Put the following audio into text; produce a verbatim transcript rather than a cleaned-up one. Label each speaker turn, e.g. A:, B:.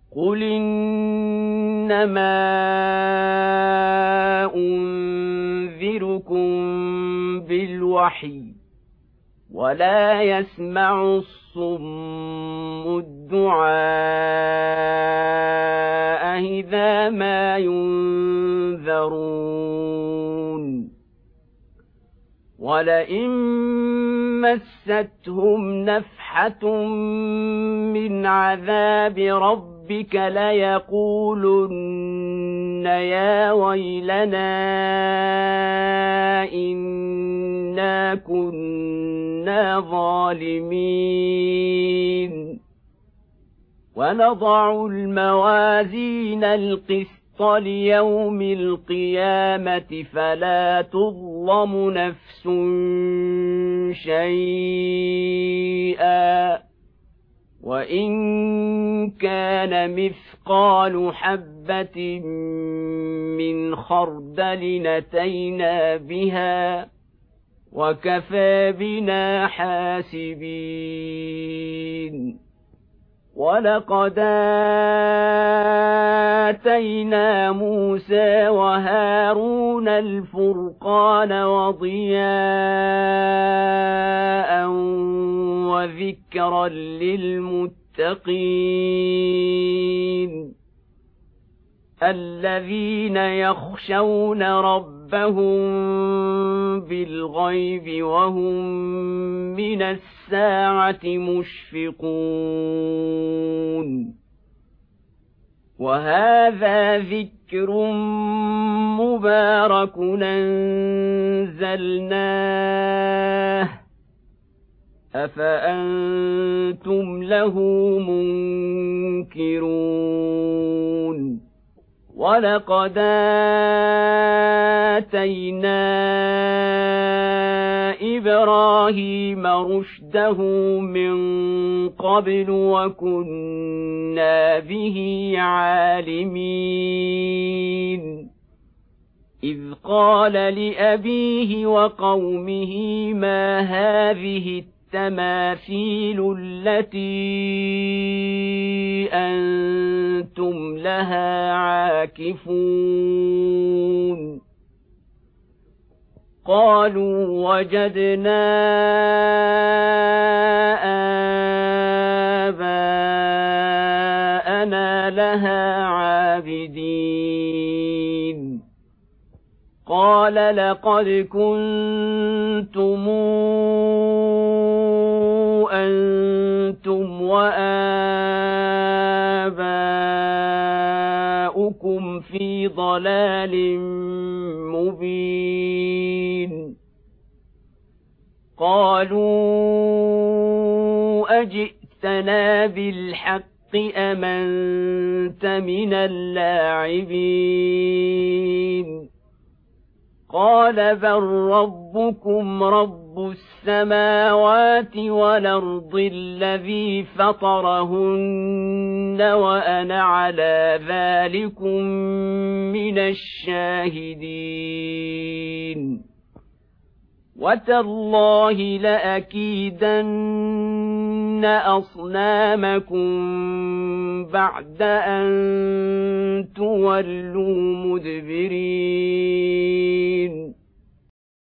A: قل إنما أنذركم بالوحي ولا يسمع الصم الدعاء إذا ما ينذرون ولئن مستهم نفحة من عذاب ربك ليقولن يا ويلنا إنا كنا ظالمين ونضع الموازين القسط ليوم القيامة فلا تظلم نفس شيئا وإن كان مثقال حبة من خردل أتينا بها وكفى بنا حاسبين ولقد آتينا موسى وهارون الفرقان وضياء وذكرا للمتقين الذين يخشون ربهم بالغيب وهم من الساعة مشفقون وهذا ذكر مبارك أنزلناه أفأنتم له منكرون ولقد آتينا إبراهيم رشده من قبل وكنا به عالمين إذ قال لأبيه وقومه ما هذه التماثيل التي أنتم لها عاكفون قالوا وجدنا آباءنا لها عابدين قال لقد كنتم أنتم وآباؤكم في ضلال مبين قالوا أجئتنا بالحق أم أنت من اللاعبين قال بل ربكم رب السماوات والأرض الذي فطرهن وأنا على ذلكم من الشاهدين وتالله لأكيدن أصنامكم بعد أن تولوا مدبرين